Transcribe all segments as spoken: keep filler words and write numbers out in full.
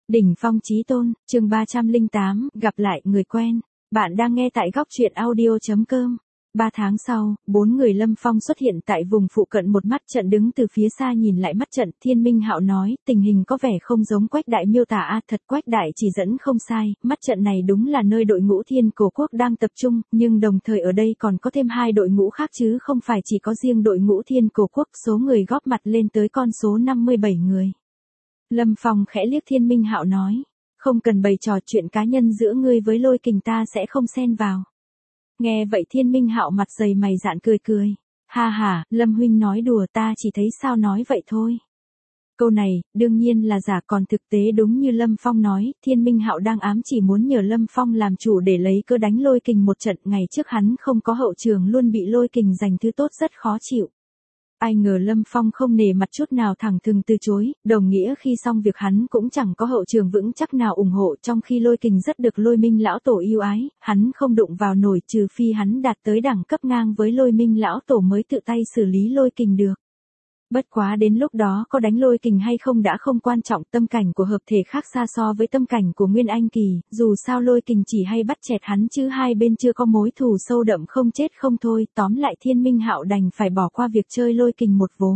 Đỉnh phong chí tôn, chương ba trăm lẻ tám, gặp lại người quen. Bạn đang nghe tại góc truyện audio chấm com. Ba tháng sau, bốn người Lâm Phong xuất hiện tại vùng phụ cận. Một mắt trận đứng từ phía xa nhìn lại mắt trận. Thiên Minh Hạo nói, tình hình có vẻ không giống Quách Đại miêu tả a, thật Quách Đại chỉ dẫn không sai, mắt trận này đúng là nơi đội ngũ Thiên Cổ Quốc đang tập trung, nhưng đồng thời ở đây còn có thêm hai đội ngũ khác chứ không phải chỉ có riêng đội ngũ Thiên Cổ Quốc. Số người góp mặt lên tới con số năm mươi bảy người. Lâm Phong khẽ liếc Thiên Minh Hạo nói, không cần bày trò chuyện cá nhân giữa ngươi với Lôi Kình, ta sẽ không xen vào. Nghe vậy Thiên Minh Hạo mặt dày mày dạn cười cười, ha ha, Lâm huynh nói đùa, ta chỉ thấy sao nói vậy thôi. Câu này, đương nhiên là giả, còn thực tế đúng như Lâm Phong nói, Thiên Minh Hạo đang ám chỉ muốn nhờ Lâm Phong làm chủ để lấy cơ đánh Lôi Kình một trận. Ngày trước hắn không có hậu trường luôn bị Lôi Kình giành thứ tốt rất khó chịu. Ai ngờ Lâm Phong không nề mặt chút nào, thẳng thừng từ chối, đồng nghĩa khi xong việc hắn cũng chẳng có hậu trường vững chắc nào ủng hộ, trong khi Lôi Kình rất được Lôi Minh lão tổ yêu ái, hắn không đụng vào nổi, trừ phi hắn đạt tới đẳng cấp ngang với Lôi Minh lão tổ mới tự tay xử lý Lôi Kình được. Bất quá đến lúc đó có đánh Lôi Kình hay không đã không quan trọng, tâm cảnh của hợp thể khác xa so với tâm cảnh của Nguyên Anh kỳ, dù sao Lôi Kình chỉ hay bắt chẹt hắn chứ hai bên chưa có mối thù sâu đậm không chết không thôi, tóm lại Thiên Minh Hạo đành phải bỏ qua việc chơi Lôi Kình một vố.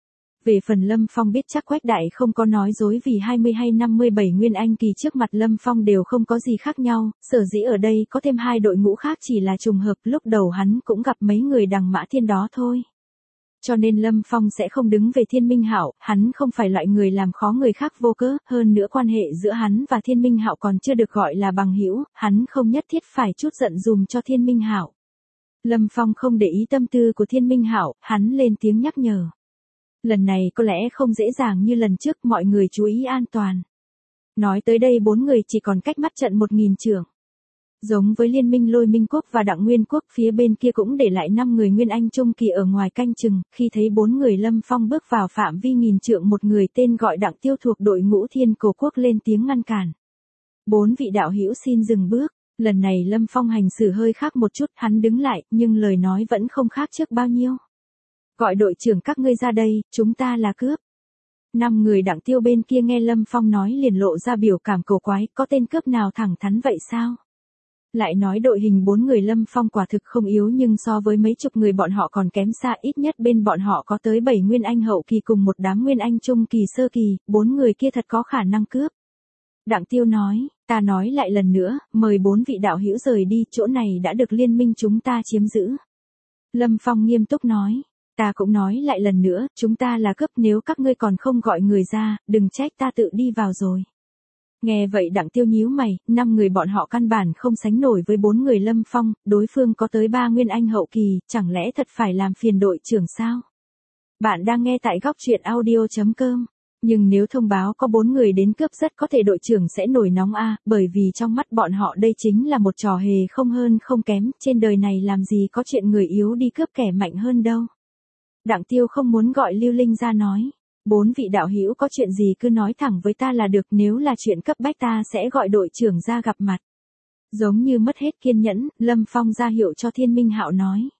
Về phần Lâm Phong biết chắc Quách Đại không có nói dối, vì hai mươi hay năm mươi bảy Nguyên Anh kỳ trước mặt Lâm Phong đều không có gì khác nhau, sở dĩ ở đây có thêm hai đội ngũ khác chỉ là trùng hợp, lúc đầu hắn cũng gặp mấy người đằng mã thiên đó thôi. Cho nên Lâm Phong sẽ không đứng về Thiên Minh Hạo, hắn không phải loại người làm khó người khác vô cớ, hơn nữa quan hệ giữa hắn và Thiên Minh Hạo còn chưa được gọi là bằng hữu, hắn không nhất thiết phải chút giận dùm cho Thiên Minh Hạo. Lâm Phong không để ý tâm tư của Thiên Minh Hạo, hắn lên tiếng nhắc nhở. Lần này có lẽ không dễ dàng như lần trước, mọi người chú ý an toàn. Nói tới đây bốn người chỉ còn cách mắt trận một nghìn trượng. Giống với liên minh Lôi Minh Quốc và Đặng Nguyên Quốc, phía bên kia cũng để lại năm người Nguyên Anh trung kỳ ở ngoài canh chừng, khi thấy bốn người Lâm Phong bước vào phạm vi nghìn trượng, một người tên gọi Đặng Tiêu thuộc đội ngũ Thiên Cổ Quốc lên tiếng ngăn cản. Bốn vị đạo hữu xin dừng bước. Lần này Lâm Phong hành xử hơi khác một chút, hắn đứng lại, nhưng lời nói vẫn không khác trước bao nhiêu. Gọi đội trưởng các ngươi ra đây, chúng ta là cướp. Năm người Đặng Tiêu bên kia nghe Lâm Phong nói liền lộ ra biểu cảm cổ quái, có tên cướp nào thẳng thắn vậy sao? Lại nói đội hình bốn người Lâm Phong quả thực không yếu, nhưng so với mấy chục người bọn họ còn kém xa, ít nhất bên bọn họ có tới bảy Nguyên Anh hậu kỳ cùng một đám Nguyên Anh trung kỳ sơ kỳ, bốn người kia thật có khả năng cướp. Đặng Tiêu nói, ta nói lại lần nữa, mời bốn vị đạo hữu rời đi, chỗ này đã được liên minh chúng ta chiếm giữ. Lâm Phong nghiêm túc nói, ta cũng nói lại lần nữa, chúng ta là cướp, nếu các ngươi còn không gọi người ra, đừng trách ta tự đi vào rồi. Nghe vậy Đặng Tiêu nhíu mày, năm người bọn họ căn bản không sánh nổi với bốn người Lâm Phong, đối phương có tới ba Nguyên Anh hậu kỳ, chẳng lẽ thật phải làm phiền đội trưởng sao? Bạn đang nghe tại góc truyện audio chấm com. Nhưng nếu thông báo có bốn người đến cướp, rất có thể đội trưởng sẽ nổi nóng a, bởi vì trong mắt bọn họ đây chính là một trò hề không hơn không kém, trên đời này làm gì có chuyện người yếu đi cướp kẻ mạnh hơn đâu. Đặng Tiêu không muốn gọi Lưu Linh ra nói. Bốn vị đạo hữu có chuyện gì cứ nói thẳng với ta là được, nếu là chuyện cấp bách ta sẽ gọi đội trưởng ra gặp mặt. Giống như mất hết kiên nhẫn, Lâm Phong ra hiệu cho Thiên Minh Hạo nói.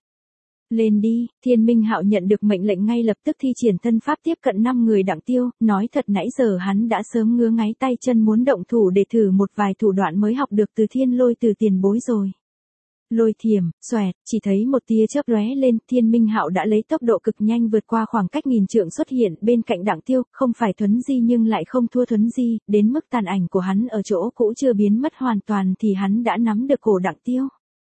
Lên đi, Thiên Minh Hạo nhận được mệnh lệnh ngay lập tức thi triển thân pháp tiếp cận năm người Đặng Tiêu, nói thật nãy giờ hắn đã sớm ngứa ngáy tay chân muốn động thủ để thử một vài thủ đoạn mới học được từ Thiên Lôi từ tiền bối rồi. Lôi thiểm, xoẹt, chỉ thấy một tia chớp lóe lên, Thiên Minh Hạo đã lấy tốc độ cực nhanh vượt qua khoảng cách nghìn trượng xuất hiện bên cạnh Đặng Tiêu, không phải thuấn di nhưng lại không thua thuấn di, đến mức tàn ảnh của hắn ở chỗ cũ chưa biến mất hoàn toàn thì hắn đã nắm được cổ Đặng Tiêu.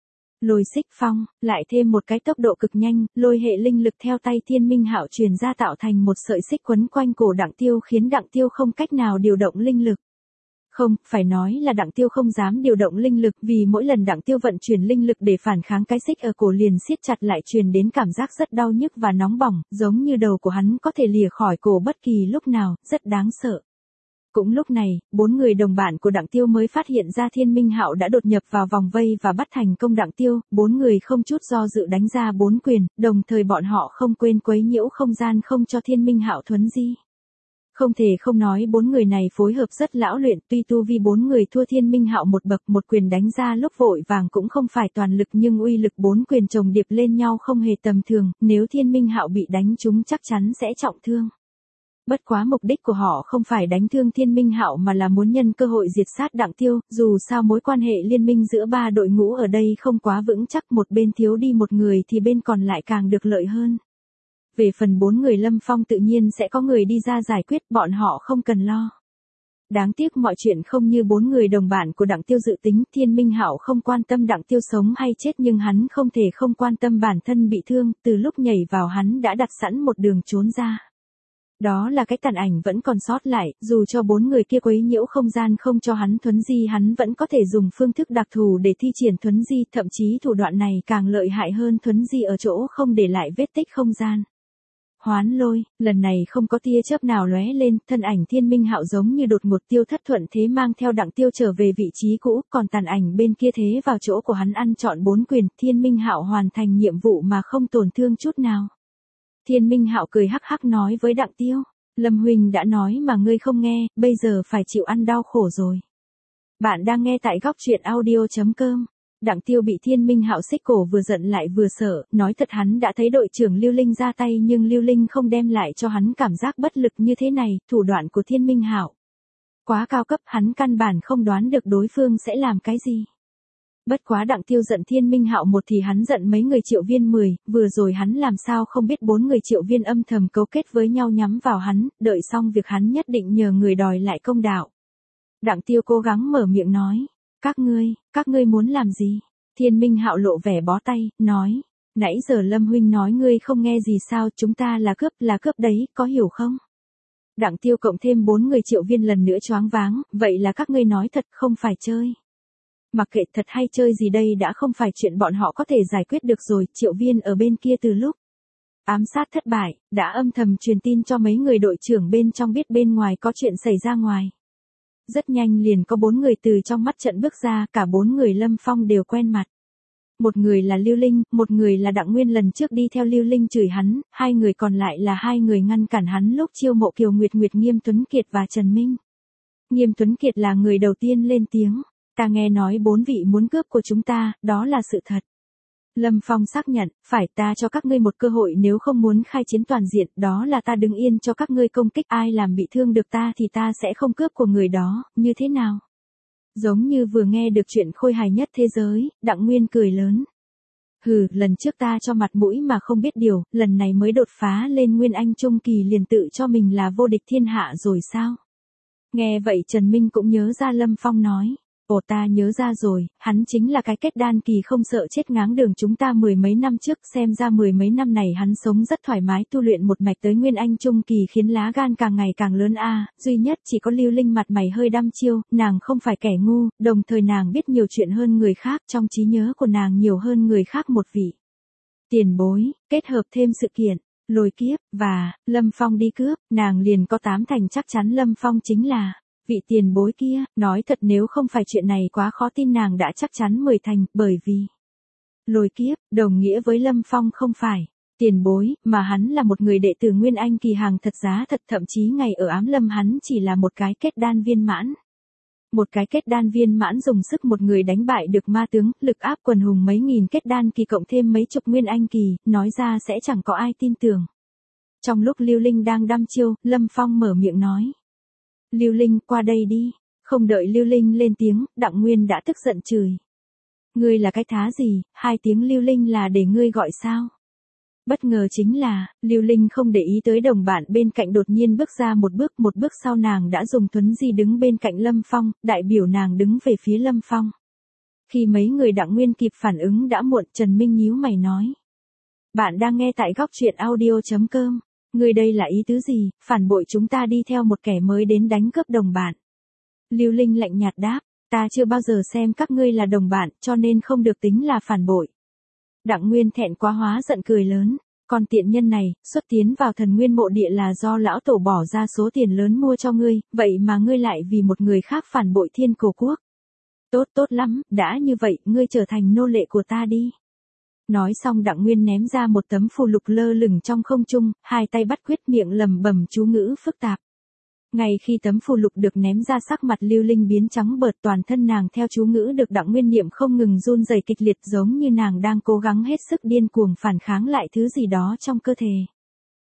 Lôi xích phong, lại thêm một cái tốc độ cực nhanh, lôi hệ linh lực theo tay Thiên Minh Hạo truyền ra tạo thành một sợi xích quấn quanh cổ Đặng Tiêu, khiến Đặng Tiêu không cách nào điều động linh lực. Không, phải nói là Đặng Tiêu không dám điều động linh lực, vì mỗi lần Đặng Tiêu vận chuyển linh lực để phản kháng cái xích ở cổ liền siết chặt lại, truyền đến cảm giác rất đau nhức và nóng bỏng, giống như đầu của hắn có thể lìa khỏi cổ bất kỳ lúc nào, rất đáng sợ. Cũng lúc này, bốn người đồng bạn của Đặng Tiêu mới phát hiện ra Thiên Minh Hạo đã đột nhập vào vòng vây và bắt thành công Đặng Tiêu, bốn người không chút do dự đánh ra bốn quyền, đồng thời bọn họ không quên quấy nhiễu không gian không cho Thiên Minh Hạo thuấn di. Không thể không nói bốn người này phối hợp rất lão luyện, tuy tu vi bốn người thua Thiên Minh Hạo một bậc, một quyền đánh ra lúc vội vàng cũng không phải toàn lực, nhưng uy lực bốn quyền chồng điệp lên nhau không hề tầm thường, nếu Thiên Minh Hạo bị đánh trúng chắc chắn sẽ trọng thương. Bất quá mục đích của họ không phải đánh thương Thiên Minh Hạo mà là muốn nhân cơ hội diệt sát Đặng Tiêu, dù sao mối quan hệ liên minh giữa ba đội ngũ ở đây không quá vững chắc, một bên thiếu đi một người thì bên còn lại càng được lợi hơn. Về phần bốn người Lâm Phong tự nhiên sẽ có người đi ra giải quyết, bọn họ không cần lo. Đáng tiếc mọi chuyện không như bốn người đồng bạn của Đặng Tiêu dự tính, Thiên Minh Hạo không quan tâm Đặng Tiêu sống hay chết nhưng hắn không thể không quan tâm bản thân bị thương, từ lúc nhảy vào hắn đã đặt sẵn một đường trốn ra. Đó là cái tàn ảnh vẫn còn sót lại, dù cho bốn người kia quấy nhiễu không gian không cho hắn thuấn di, hắn vẫn có thể dùng phương thức đặc thù để thi triển thuấn di, thậm chí thủ đoạn này càng lợi hại hơn thuấn di ở chỗ không để lại vết tích không gian. Hoán lôi, lần này không có tia chớp nào lóe lên, thân ảnh Thiên Minh Hạo giống như đột ngột tiêu thất, thuận thế mang theo Đặng Tiêu trở về vị trí cũ, còn tàn ảnh bên kia thế vào chỗ của hắn ăn trọn bốn quyền, Thiên Minh Hạo hoàn thành nhiệm vụ mà không tổn thương chút nào. Thiên Minh Hạo cười hắc hắc nói với Đặng Tiêu, Lâm huynh đã nói mà ngươi không nghe, bây giờ phải chịu ăn đau khổ rồi. Bạn đang nghe tại góc truyện audio chấm com. Đặng Tiêu bị Thiên Minh Hạo xích cổ vừa giận lại vừa sợ, nói thật hắn đã thấy đội trưởng Lưu Linh ra tay nhưng Lưu Linh không đem lại cho hắn cảm giác bất lực như thế này, thủ đoạn của Thiên Minh Hạo quá cao cấp, hắn căn bản không đoán được đối phương sẽ làm cái gì. Bất quá Đặng Tiêu giận Thiên Minh Hạo một thì hắn giận mấy người Triệu Viên mười, vừa rồi hắn làm sao không biết bốn người Triệu Viên âm thầm cấu kết với nhau nhắm vào hắn, đợi xong việc hắn nhất định nhờ người đòi lại công đạo. Đặng Tiêu cố gắng mở miệng nói, các ngươi, các ngươi muốn làm gì? Thiên Minh Hạo lộ vẻ bó tay, nói, nãy giờ Lâm huynh nói ngươi không nghe gì sao, chúng ta là cướp, là cướp đấy, có hiểu không? Đặng Tiêu cộng thêm bốn người Triệu Viên lần nữa choáng váng, vậy là các ngươi nói thật không phải chơi. Mặc kệ thật hay chơi gì đây đã không phải chuyện bọn họ có thể giải quyết được rồi, Triệu Viên ở bên kia từ lúc ám sát thất bại, đã âm thầm truyền tin cho mấy người đội trưởng bên trong biết bên ngoài có chuyện xảy ra ngoài. Rất nhanh liền có bốn người từ trong mắt trận bước ra, cả bốn người Lâm Phong đều quen mặt. Một người là Lưu Linh, một người là Đặng Nguyên lần trước đi theo Lưu Linh chửi hắn, hai người còn lại là hai người ngăn cản hắn lúc chiêu mộ Kiều Nguyệt Nguyệt, Nghiêm Tuấn Kiệt và Trần Minh. Nghiêm Tuấn Kiệt là người đầu tiên lên tiếng, ta nghe nói bốn vị muốn cướp của chúng ta, đó là sự thật. Lâm Phong xác nhận, phải, ta cho các ngươi một cơ hội, nếu không muốn khai chiến toàn diện, đó là ta đứng yên cho các ngươi công kích, ai làm bị thương được ta thì ta sẽ không cướp của người đó, như thế nào? Giống như vừa nghe được chuyện khôi hài nhất thế giới, Đặng Nguyên cười lớn. Hừ, lần trước ta cho mặt mũi mà không biết điều, lần này mới đột phá lên Nguyên Anh Trung Kỳ liền tự cho mình là vô địch thiên hạ rồi sao? Nghe vậy Trần Minh cũng nhớ ra Lâm Phong nói. Ồ, ta nhớ ra rồi, hắn chính là cái kết đan kỳ không sợ chết ngáng đường chúng ta mười mấy năm trước, xem ra mười mấy năm này hắn sống rất thoải mái, tu luyện một mạch tới Nguyên Anh Trung Kỳ khiến lá gan càng ngày càng lớn a. À, duy nhất chỉ có Lưu Linh mặt mày hơi đăm chiêu, nàng không phải kẻ ngu, đồng thời nàng biết nhiều chuyện hơn người khác, trong trí nhớ của nàng nhiều hơn người khác một vị. Tiền bối, kết hợp thêm sự kiện lôi kiếp và Lâm Phong đi cướp, nàng liền có tám thành chắc chắn Lâm Phong chính là vị tiền bối kia. Nói thật nếu không phải chuyện này quá khó tin nàng đã chắc chắn mười thành, bởi vì lôi kiếp đồng nghĩa với Lâm Phong không phải tiền bối, mà hắn là một người đệ tử Nguyên Anh kỳ hàng thật giá thật, thậm chí ngày ở Ám Lâm hắn chỉ là một cái kết đan viên mãn. Một cái kết đan viên mãn dùng sức một người đánh bại được ma tướng, lực áp quần hùng mấy nghìn kết đan kỳ cộng thêm mấy chục Nguyên Anh kỳ, nói ra sẽ chẳng có ai tin tưởng. Trong lúc Lưu Linh đang đăm chiêu, Lâm Phong mở miệng nói. Lưu Linh, qua đây đi. Không đợi Lưu Linh lên tiếng, Đặng Nguyên đã tức giận chửi. Ngươi là cái thá gì, hai tiếng Lưu Linh là để ngươi gọi sao? Bất ngờ chính là, Lưu Linh không để ý tới đồng bạn bên cạnh đột nhiên bước ra một bước, một bước sau nàng đã dùng thuấn di đứng bên cạnh Lâm Phong, đại biểu nàng đứng về phía Lâm Phong. Khi mấy người Đặng Nguyên kịp phản ứng đã muộn, Trần Minh nhíu mày nói. Bạn đang nghe tại góc truyện audio chấm com. Ngươi đây là ý tứ gì, phản bội chúng ta đi theo một kẻ mới đến đánh cướp đồng bạn. Lưu Linh lạnh nhạt đáp, ta chưa bao giờ xem các ngươi là đồng bạn, cho nên không được tính là phản bội. Đặng Nguyên thẹn quá hóa giận cười lớn, còn tiện nhân này, xuất tiến vào Thần Nguyên mộ địa là do lão tổ bỏ ra số tiền lớn mua cho ngươi, vậy mà ngươi lại vì một người khác phản bội Thiên Cổ Quốc. Tốt tốt lắm, đã như vậy, ngươi trở thành nô lệ của ta đi. Nói xong Đặng Nguyên ném ra một tấm phù lục lơ lửng trong không trung, hai tay bắt quyết miệng lầm bầm chú ngữ phức tạp. Ngay khi tấm phù lục được ném ra sắc mặt Lưu Linh biến trắng bợt, toàn thân nàng theo chú ngữ được Đặng Nguyên niệm không ngừng run rẩy kịch liệt giống như nàng đang cố gắng hết sức điên cuồng phản kháng lại thứ gì đó trong cơ thể.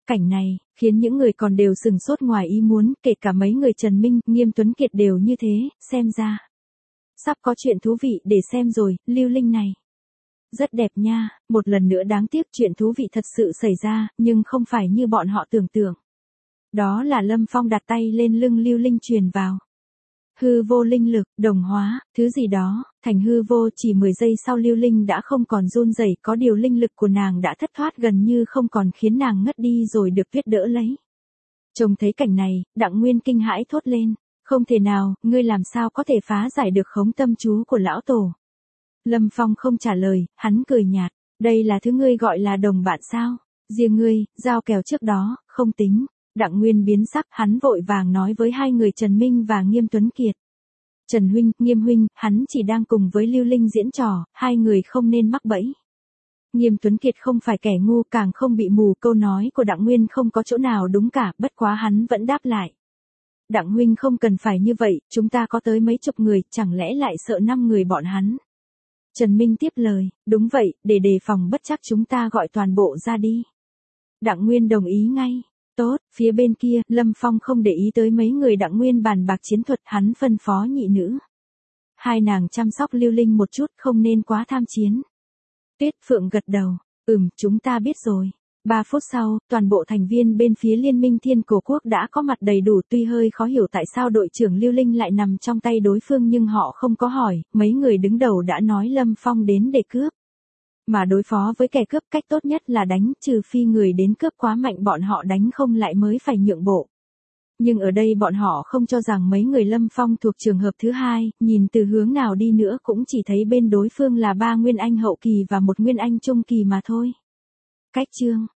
Cảnh này, khiến những người còn đều sừng sốt ngoài ý muốn, kể cả mấy người Trần Minh, Nghiêm Tuấn Kiệt đều như thế, xem ra. Sắp có chuyện thú vị để xem rồi, Lưu Linh này. Rất đẹp nha, một lần nữa đáng tiếc chuyện thú vị thật sự xảy ra, nhưng không phải như bọn họ tưởng tượng. Đó là Lâm Phong đặt tay lên lưng Lưu Linh truyền vào. Hư vô linh lực, đồng hóa, thứ gì đó, thành hư vô chỉ mười giây sau Lưu Linh đã không còn run rẩy, có điều linh lực của nàng đã thất thoát gần như không còn khiến nàng ngất đi rồi được tuyết đỡ lấy. Trông thấy cảnh này, Đặng Nguyên kinh hãi thốt lên, không thể nào, ngươi làm sao có thể phá giải được khống tâm chú của lão tổ. Lâm Phong không trả lời, hắn cười nhạt, đây là thứ ngươi gọi là đồng bạn sao, riêng ngươi, giao kèo trước đó, không tính. Đặng Nguyên biến sắc, hắn vội vàng nói với hai người Trần Minh và Nghiêm Tuấn Kiệt. Trần huynh, Nghiêm huynh, hắn chỉ đang cùng với Lưu Linh diễn trò, hai người không nên mắc bẫy. Nghiêm Tuấn Kiệt không phải kẻ ngu, càng không bị mù, câu nói của Đặng Nguyên không có chỗ nào đúng cả, bất quá hắn vẫn đáp lại. Đặng huynh không cần phải như vậy, chúng ta có tới mấy chục người, chẳng lẽ lại sợ năm người bọn hắn. Trần Minh tiếp lời, đúng vậy, để đề phòng bất chắc chúng ta gọi toàn bộ ra đi. Đặng Nguyên đồng ý ngay. Tốt, phía bên kia, Lâm Phong không để ý tới mấy người Đặng Nguyên bàn bạc chiến thuật, hắn phân phó nhị nữ. Hai nàng chăm sóc Lưu Linh một chút, không nên quá tham chiến. Tuyết Phượng gật đầu, ừm, chúng ta biết rồi. Ba phút sau, toàn bộ thành viên bên phía Liên minh Thiên Cổ Quốc đã có mặt đầy đủ, tuy hơi khó hiểu tại sao đội trưởng Lưu Linh lại nằm trong tay đối phương nhưng họ không có hỏi, mấy người đứng đầu đã nói Lâm Phong đến để cướp. Mà đối phó với kẻ cướp cách tốt nhất là đánh, trừ phi người đến cướp quá mạnh bọn họ đánh không lại mới phải nhượng bộ. Nhưng ở đây bọn họ không cho rằng mấy người Lâm Phong thuộc trường hợp thứ hai, nhìn từ hướng nào đi nữa cũng chỉ thấy bên đối phương là ba Nguyên Anh hậu kỳ và một Nguyên Anh trung kỳ mà thôi. Cách chương